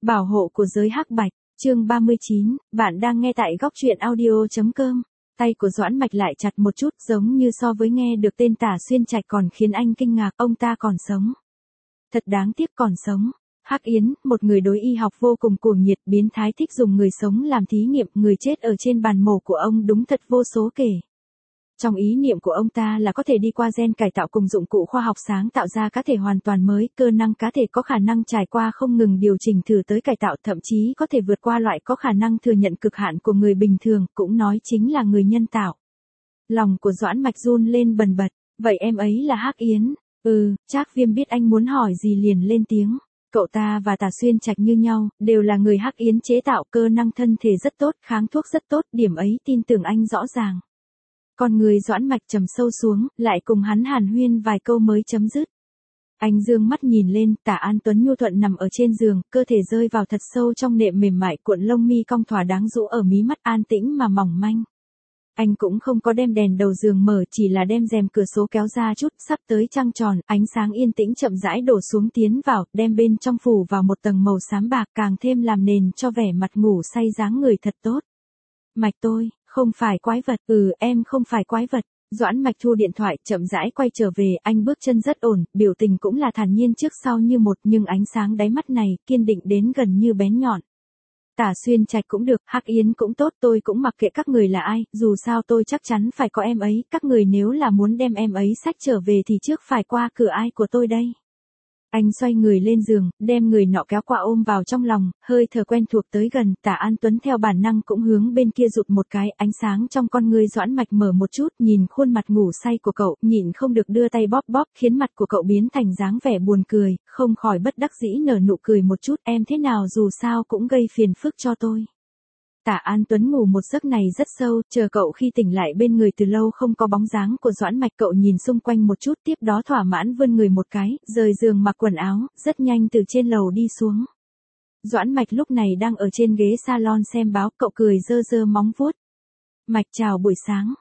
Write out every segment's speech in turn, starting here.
Bảo hộ của giới hắc bạch, chương 39, bạn đang nghe tại góc truyện audio.com. Tay của Doãn Mạch lại chặt một chút, giống như so với nghe được tên Tả Xuyên Trạch còn khiến anh kinh ngạc, ông ta còn sống. Thật đáng tiếc còn sống. Hắc Yến, một người đối y học vô cùng cuồng nhiệt, biến thái thích dùng người sống làm thí nghiệm, người chết ở trên bàn mổ của ông đúng thật vô số kể. Trong ý niệm của ông ta là có thể đi qua gen cải tạo cùng dụng cụ khoa học sáng tạo ra cá thể hoàn toàn mới, cơ năng cá thể có khả năng trải qua không ngừng điều chỉnh thử tới cải tạo, thậm chí có thể vượt qua loại có khả năng thừa nhận cực hạn của người bình thường, cũng nói chính là người nhân tạo. Lòng của Doãn Mạch run lên bần bật, vậy em ấy là Hắc Yến? Trác Viêm biết anh muốn hỏi gì liền lên tiếng. Cậu ta và Tả Xuyên Trạch như nhau, đều là người Hắc Yến chế tạo, cơ năng thân thể rất tốt, kháng thuốc rất tốt, điểm ấy tin tưởng anh rõ ràng. Con người Doãn Mạch trầm sâu xuống, lại cùng hắn hàn huyên vài câu mới chấm dứt. Anh dương mắt nhìn lên, Tả An Tuấn nhu thuận nằm ở trên giường, cơ thể rơi vào thật sâu trong nệm mềm mại, cuộn lông mi cong thỏa đáng rũ ở mí mắt, an tĩnh mà mỏng manh. Anh cũng không có đem đèn đầu giường mở, chỉ là đem rèm cửa sổ kéo ra chút, sắp tới trăng tròn, ánh sáng yên tĩnh chậm rãi đổ xuống tiến vào, đem bên trong phủ vào một tầng màu xám bạc, càng thêm làm nền cho vẻ mặt ngủ say dáng người thật tốt. Mạch tôi, không phải quái vật, em không phải quái vật. Doãn Mạch thu điện thoại, chậm rãi quay trở về, anh bước chân rất ổn, biểu tình cũng là thản nhiên trước sau như một, nhưng ánh sáng đáy mắt này, kiên định đến gần như bén nhọn. Tả Xuyên Trạch cũng được, Hắc Yến cũng tốt, tôi cũng mặc kệ các người là ai, dù sao tôi chắc chắn phải có em ấy, các người nếu là muốn đem em ấy xách trở về thì trước phải qua cửa ai của tôi đây. Anh xoay người lên giường, đem người nọ kéo qua ôm vào trong lòng, hơi thở quen thuộc tới gần, Tả An Tuấn theo bản năng cũng hướng bên kia rụt một cái, ánh sáng trong con ngươi Doãn Mạch mở một chút, nhìn khuôn mặt ngủ say của cậu, nhịn không được đưa tay bóp bóp, khiến mặt của cậu biến thành dáng vẻ buồn cười, không khỏi bất đắc dĩ nở nụ cười một chút, em thế nào dù sao cũng gây phiền phức cho tôi. Tả An Tuấn ngủ một giấc này rất sâu, chờ cậu khi tỉnh lại bên người từ lâu không có bóng dáng của Doãn Mạch, cậu nhìn xung quanh một chút, tiếp đó thỏa mãn vươn người một cái, rời giường mặc quần áo, rất nhanh từ trên lầu đi xuống. Doãn Mạch lúc này đang ở trên ghế salon xem báo, cậu cười rơ rơ móng vuốt. Mạch chào buổi sáng,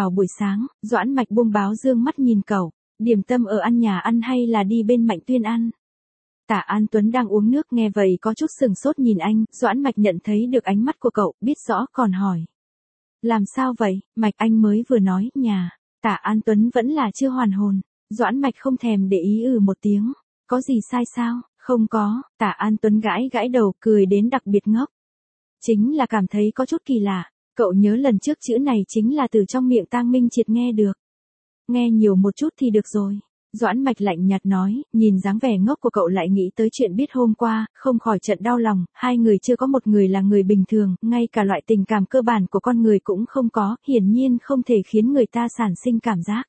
Doãn Mạch buông báo dương mắt nhìn cậu, điểm tâm ở ăn nhà ăn hay là đi bên Mạnh Tuyên ăn? Tả An Tuấn đang uống nước nghe vậy có chút sừng sốt nhìn anh, Doãn Mạch nhận thấy được ánh mắt của cậu, biết rõ còn hỏi. Làm sao vậy, Mạch anh mới vừa nói, nhà. Tả An Tuấn vẫn là chưa hoàn hồn, Doãn Mạch không thèm để ý một tiếng. Có gì sai sao, không có, Tả An Tuấn gãi gãi đầu cười đến đặc biệt ngốc. Chính là cảm thấy có chút kỳ lạ, cậu nhớ lần trước chữ này chính là từ trong miệng Tang Minh Triệt nghe được. Nghe nhiều một chút thì được rồi. Doãn Mạch lạnh nhạt nói, nhìn dáng vẻ ngốc của cậu lại nghĩ tới chuyện biết hôm qua, không khỏi trận đau lòng, hai người chưa có một người là người bình thường, ngay cả loại tình cảm cơ bản của con người cũng không có, hiển nhiên không thể khiến người ta sản sinh cảm giác.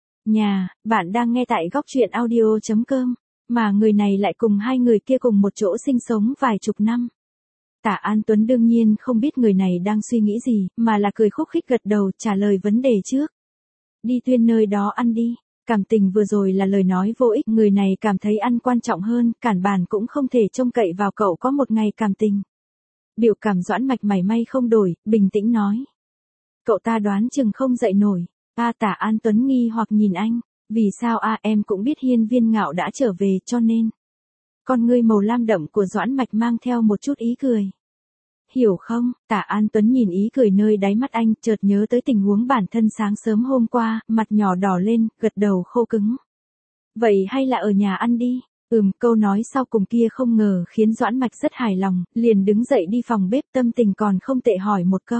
Nhà, bạn đang nghe tại góc truyện audio.com, mà người này lại cùng hai người kia cùng một chỗ sinh sống vài chục năm. Tả An Tuấn đương nhiên không biết người này đang suy nghĩ gì, mà là cười khúc khích gật đầu trả lời vấn đề trước. Đi Tuyên nơi đó ăn đi. Cảm tình vừa rồi là lời nói vô ích, người này cảm thấy ăn quan trọng hơn, cản bàn cũng không thể trông cậy vào cậu có một ngày cảm tình. Biểu cảm Doãn Mạch mảy may không đổi, bình tĩnh nói. Cậu ta đoán chừng không dậy nổi. Tả An Tuấn nghi hoặc nhìn anh, vì sao em cũng biết Hiên Viên Ngạo đã trở về cho nên. Con ngươi màu lam đậm của Doãn Mạch mang theo một chút ý cười. Hiểu không, Tả An Tuấn nhìn ý cười nơi đáy mắt anh, chợt nhớ tới tình huống bản thân sáng sớm hôm qua, mặt nhỏ đỏ lên, gật đầu khô cứng. Vậy hay là ở nhà ăn đi? Câu nói sau cùng kia không ngờ khiến Doãn Mạch rất hài lòng, liền đứng dậy đi phòng bếp, tâm tình còn không tệ hỏi một câu.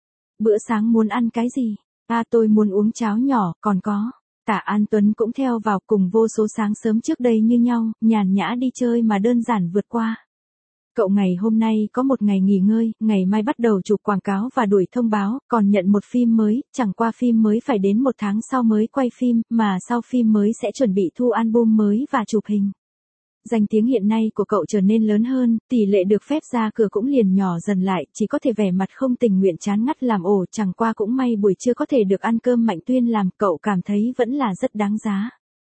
Bữa sáng muốn ăn cái gì? Tôi muốn uống cháo nhỏ, còn có. Tả An Tuấn cũng theo vào cùng vô số sáng sớm trước đây như nhau, nhàn nhã đi chơi mà đơn giản vượt qua. Cậu ngày hôm nay có một ngày nghỉ ngơi, ngày mai bắt đầu chụp quảng cáo và đuổi thông báo, còn nhận một phim mới, chẳng qua phim mới phải đến 1 tháng sau mới quay phim, mà sau phim mới sẽ chuẩn bị thu album mới và chụp hình. Danh tiếng hiện nay của cậu trở nên lớn hơn, tỷ lệ được phép ra cửa cũng liền nhỏ dần lại, chỉ có thể vẻ mặt không tình nguyện chán ngắt làm ổ, chẳng qua cũng may buổi trưa có thể được ăn cơm Mạnh Tuyên làm, cậu cảm thấy vẫn là rất đáng giá.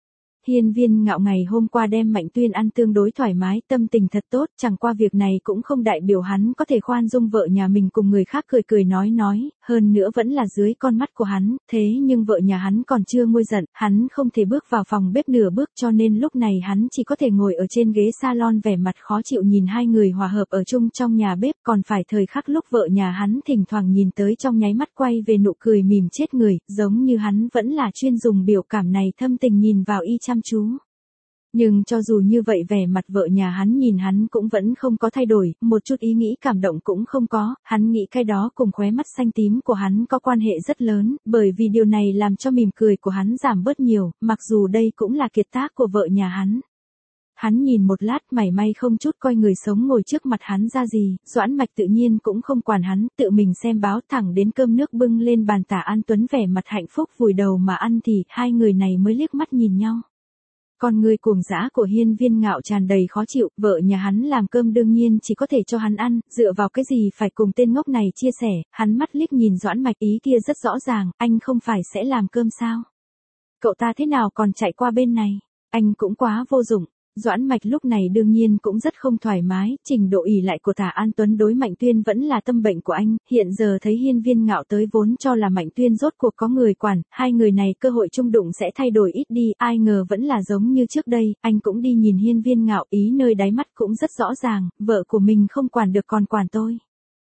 Hiên Viên Ngạo ngày hôm qua đem Mạnh Tuyên ăn tương đối thoải mái, tâm tình thật tốt, chẳng qua việc này cũng không đại biểu hắn có thể khoan dung vợ nhà mình cùng người khác cười cười nói, hơn nữa vẫn là dưới con mắt của hắn, thế nhưng vợ nhà hắn còn chưa nguôi giận, hắn không thể bước vào phòng bếp nửa bước cho nên lúc này hắn chỉ có thể ngồi ở trên ghế salon vẻ mặt khó chịu nhìn hai người hòa hợp ở chung trong nhà bếp, còn phải thời khắc lúc vợ nhà hắn thỉnh thoảng nhìn tới trong nháy mắt quay về nụ cười mỉm chết người, giống như hắn vẫn là chuyên dùng biểu cảm này thâm tình nhìn vào y chăm chú. Nhưng cho dù như vậy vẻ mặt vợ nhà hắn nhìn hắn cũng vẫn không có thay đổi, một chút ý nghĩ cảm động cũng không có, hắn nghĩ cái đó cùng khóe mắt xanh tím của hắn có quan hệ rất lớn, bởi vì điều này làm cho mỉm cười của hắn giảm bớt nhiều, mặc dù đây cũng là kiệt tác của vợ nhà hắn. Hắn nhìn một lát mảy may không chút coi người sống ngồi trước mặt hắn ra gì, Doãn Mạch tự nhiên cũng không quản hắn, tự mình xem báo thẳng đến cơm nước bưng lên bàn. Tả An Tuấn vẻ mặt hạnh phúc vùi đầu mà ăn thì hai người này mới liếc mắt nhìn nhau. Con người cuồng dã của Hiên Viên Ngạo tràn đầy khó chịu, vợ nhà hắn làm cơm đương nhiên chỉ có thể cho hắn ăn, dựa vào cái gì phải cùng tên ngốc này chia sẻ, hắn mắt liếc nhìn Doãn Mạch ý kia rất rõ ràng, anh không phải sẽ làm cơm sao? Cậu ta thế nào còn chạy qua bên này, anh cũng quá vô dụng. Doãn Mạch lúc này đương nhiên cũng rất không thoải mái, trình độ ỷ lại của Tả An Tuấn đối Mạnh Tuyên vẫn là tâm bệnh của anh, hiện giờ thấy Hiên Viên Ngạo tới vốn cho là Mạnh Tuyên rốt cuộc có người quản, hai người này cơ hội chung đụng sẽ thay đổi ít đi, ai ngờ vẫn là giống như trước đây, anh cũng đi nhìn Hiên Viên Ngạo, ý nơi đáy mắt cũng rất rõ ràng, vợ của mình không quản được còn quản tôi.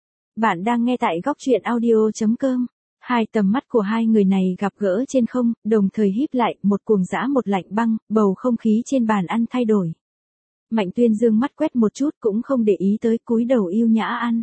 Bạn đang nghe tại góc truyện audio.com. Hai tầm mắt của hai người này gặp gỡ trên không, đồng thời híp lại, một cuồng dã một lạnh băng, bầu không khí trên bàn ăn thay đổi. Mạnh Tuyên dương mắt quét một chút cũng không để ý tới, cúi đầu yêu nhã ăn.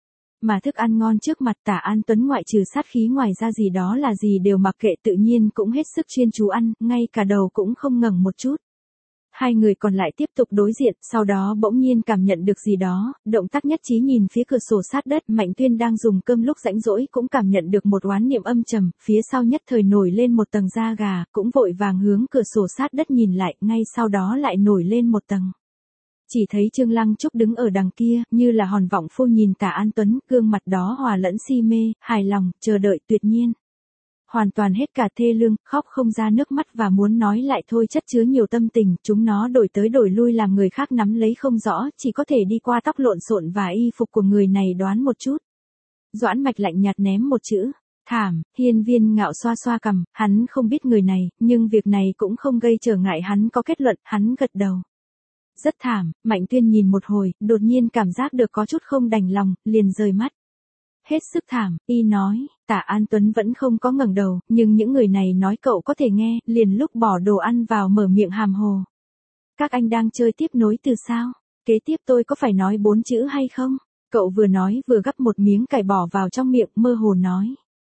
Mà thức ăn ngon trước mặt Tả An Tuấn ngoại trừ sát khí ngoài ra gì đó là gì đều mặc kệ, tự nhiên cũng hết sức chuyên chú ăn, ngay cả đầu cũng không ngẩng một chút. Hai người còn lại tiếp tục đối diện, sau đó bỗng nhiên cảm nhận được gì đó, động tác nhất trí nhìn phía cửa sổ sát đất, Mạnh Tuyên đang dùng cơm lúc rãnh rỗi cũng cảm nhận được một oán niệm âm trầm, phía sau nhất thời nổi lên một tầng da gà, cũng vội vàng hướng cửa sổ sát đất nhìn lại, ngay sau đó lại nổi lên một tầng. Chỉ thấy Trương Lăng Trúc đứng ở đằng kia, như là hòn vọng phu nhìn Tả An Tuấn, gương mặt đó hòa lẫn si mê, hài lòng, chờ đợi tuyệt nhiên. Hoàn toàn hết cả thê lương, khóc không ra nước mắt và muốn nói lại thôi chất chứa nhiều tâm tình, chúng nó đổi tới đổi lui làm người khác nắm lấy không rõ, chỉ có thể đi qua tóc lộn xộn và y phục của người này đoán một chút. Doãn Mạch lạnh nhạt ném một chữ, thảm. Hiên Viên Ngạo xoa xoa cằm, hắn không biết người này, nhưng việc này cũng không gây trở ngại hắn có kết luận, hắn gật đầu. Rất thảm. Mạnh Tuyên nhìn một hồi, đột nhiên cảm giác được có chút không đành lòng, liền rời mắt. Hết sức thảm, y nói. Tả An Tuấn vẫn không có ngẩng đầu, nhưng những người này nói cậu có thể nghe, liền lúc bỏ đồ ăn vào mở miệng hàm hồ. Các anh đang chơi tiếp nối từ sao? Kế tiếp tôi có phải nói 4 chữ hay không? Cậu vừa nói vừa gắp một miếng cải bỏ vào trong miệng, mơ hồ nói.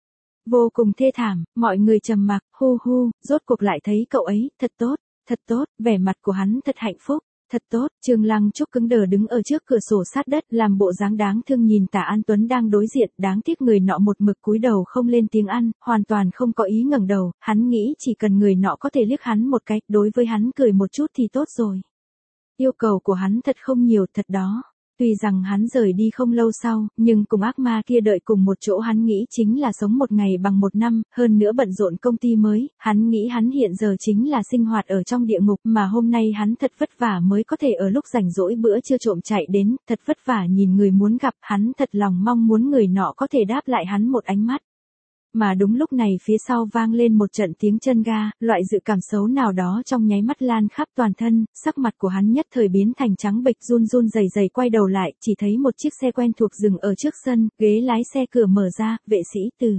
Vô cùng thê thảm, mọi người trầm mặc, hu hu, rốt cuộc lại thấy cậu ấy, thật tốt, vẻ mặt của hắn thật hạnh phúc. Thật tốt, Trương Lăng Trúc cứng đờ đứng ở trước cửa sổ sát đất, làm bộ dáng đáng thương nhìn Tả An Tuấn đang đối diện, đáng tiếc người nọ một mực cúi đầu không lên tiếng ăn, hoàn toàn không có ý ngẩng đầu, hắn nghĩ chỉ cần người nọ có thể liếc hắn một cái, đối với hắn cười một chút thì tốt rồi. Yêu cầu của hắn thật không nhiều, thật đó. Tuy rằng hắn rời đi không lâu sau, nhưng cùng ác ma kia đợi cùng một chỗ hắn nghĩ chính là sống một ngày bằng một năm, hơn nữa bận rộn công ty mới, hắn nghĩ hắn hiện giờ chính là sinh hoạt ở trong địa ngục mà hôm nay hắn thật vất vả mới có thể ở lúc rảnh rỗi bữa trưa trộm chạy đến, thật vất vả nhìn người muốn gặp, hắn thật lòng mong muốn người nọ có thể đáp lại hắn một ánh mắt. Mà đúng lúc này phía sau vang lên một trận tiếng chân ga, loại dự cảm xấu nào đó trong nháy mắt lan khắp toàn thân, sắc mặt của hắn nhất thời biến thành trắng bệch, run run rẩy rẩy quay đầu lại, chỉ thấy một chiếc xe quen thuộc dừng ở trước sân, ghế lái xe cửa mở ra, vệ sĩ từ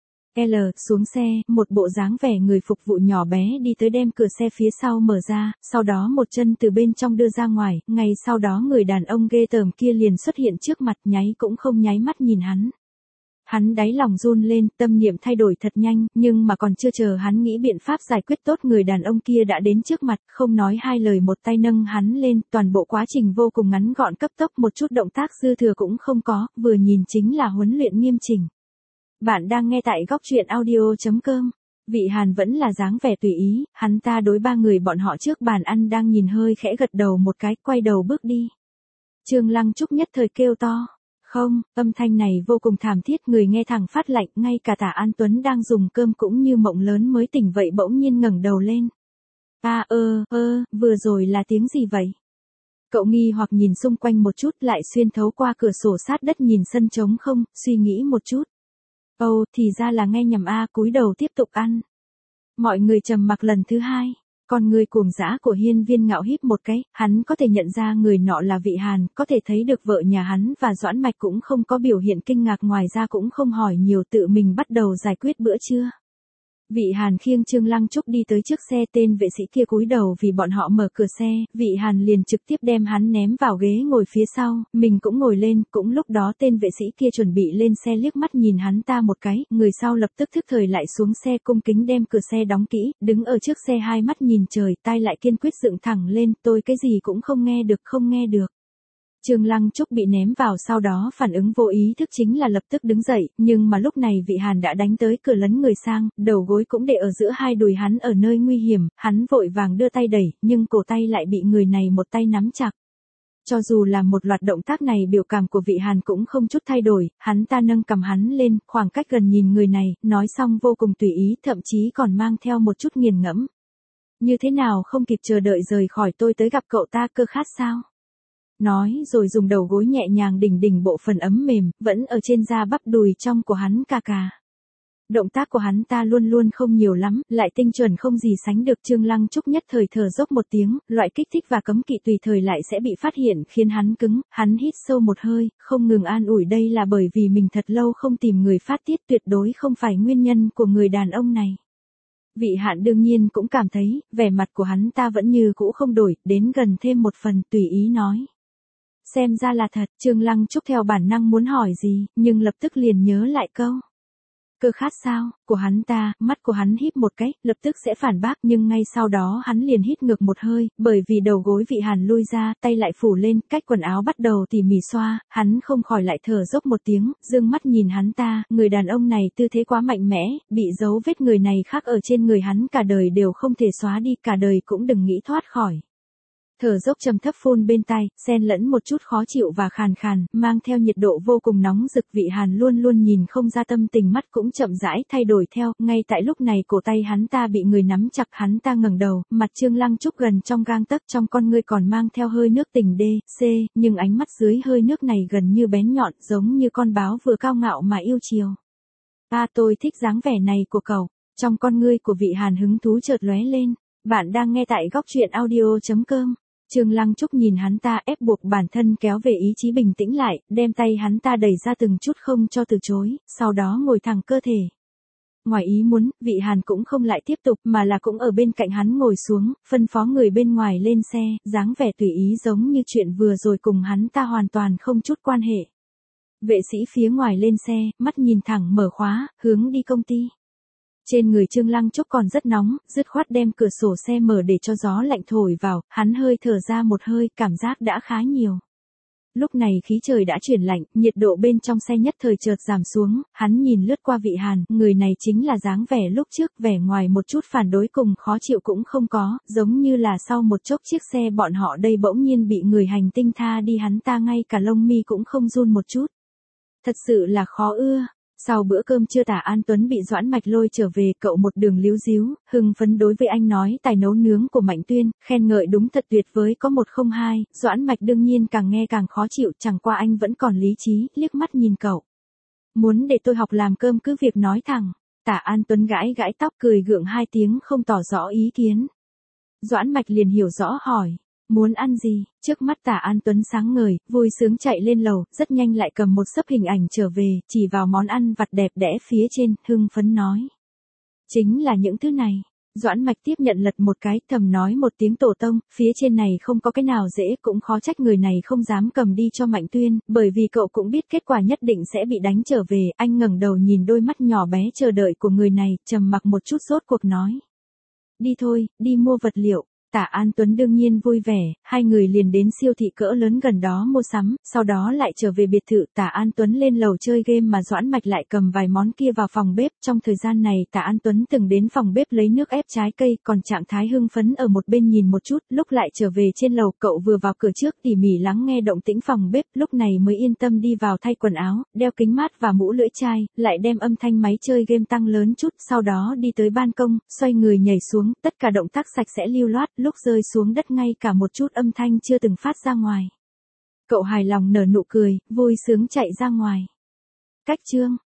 L xuống xe, một bộ dáng vẻ người phục vụ nhỏ bé đi tới đem cửa xe phía sau mở ra, sau đó một chân từ bên trong đưa ra ngoài, ngay sau đó người đàn ông ghê tởm kia liền xuất hiện trước mặt, nháy cũng không nháy mắt nhìn hắn. Hắn đáy lòng run lên, tâm niệm thay đổi thật nhanh, nhưng mà còn chưa chờ hắn nghĩ biện pháp giải quyết tốt, người đàn ông kia đã đến trước mặt, không nói hai lời một tay nâng hắn lên, toàn bộ quá trình vô cùng ngắn gọn cấp tốc, một chút động tác dư thừa cũng không có, vừa nhìn chính là huấn luyện nghiêm chỉnh. Bạn đang nghe tại góc truyện audio.com. Vị Hàn vẫn là dáng vẻ tùy ý, hắn ta đối ba người bọn họ trước bàn ăn đang nhìn hơi khẽ gật đầu một cái, quay đầu bước đi. Trương Lăng Trúc nhất thời kêu to. Không, âm thanh này vô cùng thảm thiết, người nghe thẳng phát lạnh, ngay cả Tả An Tuấn đang dùng cơm cũng như mộng lớn mới tỉnh vậy bỗng nhiên ngẩng đầu lên. Vừa rồi là tiếng gì vậy? Cậu nghi hoặc nhìn xung quanh một chút lại xuyên thấu qua cửa sổ sát đất nhìn sân trống không, suy nghĩ một chút. Thì ra là nghe nhầm cúi đầu tiếp tục ăn. Mọi người trầm mặc lần thứ hai. Con người cuồng dã của Hiên Viên Ngạo híp một cái, hắn có thể nhận ra người nọ là Vị Hàn, có thể thấy được vợ nhà hắn và Doãn Mạch cũng không có biểu hiện kinh ngạc, ngoài ra cũng không hỏi nhiều, tự mình bắt đầu giải quyết bữa trưa. Vị Hàn khiêng Trương Lăng Trúc đi tới trước xe, tên vệ sĩ kia cúi đầu vì bọn họ mở cửa xe, Vị Hàn liền trực tiếp đem hắn ném vào ghế ngồi phía sau, mình cũng ngồi lên, cũng lúc đó tên vệ sĩ kia chuẩn bị lên xe liếc mắt nhìn hắn ta một cái, người sau lập tức thức thời lại xuống xe cung kính đem cửa xe đóng kỹ, đứng ở trước xe hai mắt nhìn trời, tai lại kiên quyết dựng thẳng lên, tôi cái gì cũng không nghe được. Trương Lăng Trúc bị ném vào sau đó phản ứng vô ý thức chính là lập tức đứng dậy, nhưng mà lúc này Vị Hàn đã đánh tới cửa lấn người sang, đầu gối cũng để ở giữa hai đùi hắn ở nơi nguy hiểm, hắn vội vàng đưa tay đẩy, nhưng cổ tay lại bị người này một tay nắm chặt. Cho dù là một loạt động tác này biểu cảm của Vị Hàn cũng không chút thay đổi, hắn ta nâng cầm hắn lên, khoảng cách gần nhìn người này, nói xong vô cùng tùy ý, thậm chí còn mang theo một chút nghiền ngẫm. Như thế nào không kịp chờ đợi rời khỏi tôi tới gặp cậu ta, cơ khát sao? Nói rồi dùng đầu gối nhẹ nhàng đỉnh bộ phần ấm mềm, vẫn ở trên da bắp đùi trong của hắn cà. Động tác của hắn ta luôn luôn không nhiều lắm, lại tinh chuẩn không gì sánh được. Trương Lăng Trúc nhất thời thở dốc một tiếng, loại kích thích và cấm kỵ tùy thời lại sẽ bị phát hiện khiến hắn cứng, hắn hít sâu một hơi, không ngừng an ủi đây là bởi vì mình thật lâu không tìm người phát tiết, tuyệt đối không phải nguyên nhân của người đàn ông này. Vị Hạn đương nhiên cũng cảm thấy, vẻ mặt của hắn ta vẫn như cũ không đổi, đến gần thêm một phần tùy ý nói. Xem ra là thật, Trương Lăng Trúc theo bản năng muốn hỏi gì, nhưng lập tức liền nhớ lại câu. Cơ khát sao, của hắn ta, mắt của hắn híp một cái, lập tức sẽ phản bác, nhưng ngay sau đó hắn liền hít ngược một hơi, bởi vì đầu gối Vị Hàn lui ra, tay lại phủ lên, cách quần áo bắt đầu tỉ mỉ xoa, hắn không khỏi lại thở dốc một tiếng, dương mắt nhìn hắn ta, người đàn ông này tư thế quá mạnh mẽ, bị dấu vết người này khác ở trên người hắn cả đời đều không thể xóa đi, cả đời cũng đừng nghĩ thoát khỏi. Thở dốc trầm thấp phun bên tai, xen lẫn một chút khó chịu và khàn khàn, mang theo nhiệt độ vô cùng nóng rực. Vị Hàn luôn luôn nhìn không ra tâm tình, mắt cũng chậm rãi thay đổi theo, ngay tại lúc này cổ tay hắn ta bị người nắm chặt, hắn ta ngẩng đầu, mặt Trương Lăng Trúc gần trong gang tấc, trong con ngươi còn mang theo hơi nước tình nhưng ánh mắt dưới hơi nước này gần như bén nhọn, giống như con báo vừa cao ngạo mà yêu chiều. Tôi thích dáng vẻ này của cậu. Trong con ngươi của Vị Hàn hứng thú chợt lóe lên. Bạn đang nghe tại góc truyện audio.com. Trương Lăng Trúc nhìn hắn ta, ép buộc bản thân kéo về ý chí bình tĩnh lại, đem tay hắn ta đẩy ra từng chút không cho từ chối, sau đó ngồi thẳng cơ thể. Ngoài ý muốn, Vị Hàn cũng không lại tiếp tục mà là cũng ở bên cạnh hắn ngồi xuống, phân phó người bên ngoài lên xe, dáng vẻ tùy ý giống như chuyện vừa rồi cùng hắn ta hoàn toàn không chút quan hệ. Vệ sĩ phía ngoài lên xe, mắt nhìn thẳng mở khóa, hướng đi công ty. Trên người Trương Lăng Trúc còn rất nóng, dứt khoát đem cửa sổ xe mở để cho gió lạnh thổi vào, hắn hơi thở ra một hơi, cảm giác đã khá nhiều. Lúc này khí trời đã chuyển lạnh, nhiệt độ bên trong xe nhất thời chợt giảm xuống, hắn nhìn lướt qua Vị Hàn, người này chính là dáng vẻ lúc trước, vẻ ngoài một chút phản đối cùng khó chịu cũng không có, giống như là sau một chốc chiếc xe bọn họ đây bỗng nhiên bị người hành tinh tha đi, hắn ta ngay cả lông mi cũng không run một chút. Thật sự là khó ưa. Sau bữa cơm trưa Tả An Tuấn bị Doãn Mạch lôi trở về, cậu một đường líu díu, hưng phấn đối với anh nói tài nấu nướng của Mạnh Tuyên, khen ngợi đúng thật tuyệt với có 102, Doãn Mạch đương nhiên càng nghe càng khó chịu, chẳng qua anh vẫn còn lý trí, liếc mắt nhìn cậu. Muốn để tôi học làm cơm cứ việc nói thẳng. Tả An Tuấn gãi tóc cười gượng hai tiếng không tỏ rõ ý kiến. Doãn Mạch liền hiểu rõ hỏi. Muốn ăn gì? Trước mắt Tả An Tuấn sáng ngời, vui sướng chạy lên lầu, rất nhanh lại cầm một xấp hình ảnh trở về, chỉ vào món ăn vặt đẹp đẽ phía trên, hưng phấn nói. Chính là những thứ này. Doãn Mạch tiếp nhận lật một cái, thầm nói một tiếng tổ tông, phía trên này không có cái nào dễ, cũng khó trách người này không dám cầm đi cho Mạnh Tuyên, bởi vì cậu cũng biết kết quả nhất định sẽ bị đánh trở về. Anh ngẩng đầu nhìn đôi mắt nhỏ bé chờ đợi của người này, trầm mặc một chút rốt cuộc nói. Đi thôi, đi mua vật liệu. Tạ An Tuấn đương nhiên vui vẻ, hai người liền đến siêu thị cỡ lớn gần đó mua sắm, sau đó lại trở về biệt thự. Tạ An Tuấn lên lầu chơi game mà Doãn Mạch lại cầm vài món kia vào phòng bếp. Trong thời gian này Tạ An Tuấn từng đến phòng bếp lấy nước ép trái cây, còn trạng thái hưng phấn ở một bên nhìn một chút. Lúc lại trở về trên lầu, cậu vừa vào cửa trước tỉ mỉ lắng nghe động tĩnh phòng bếp, lúc này mới yên tâm đi vào thay quần áo, đeo kính mát và mũ lưỡi chai, lại đem âm thanh máy chơi game tăng lớn chút, sau đó đi tới ban công, xoay người nhảy xuống, tất cả động tác sạch sẽ lưu loát, lúc rơi xuống đất ngay cả một chút âm thanh chưa từng phát ra ngoài. Cậu hài lòng nở nụ cười, vui sướng chạy ra ngoài. Cách chương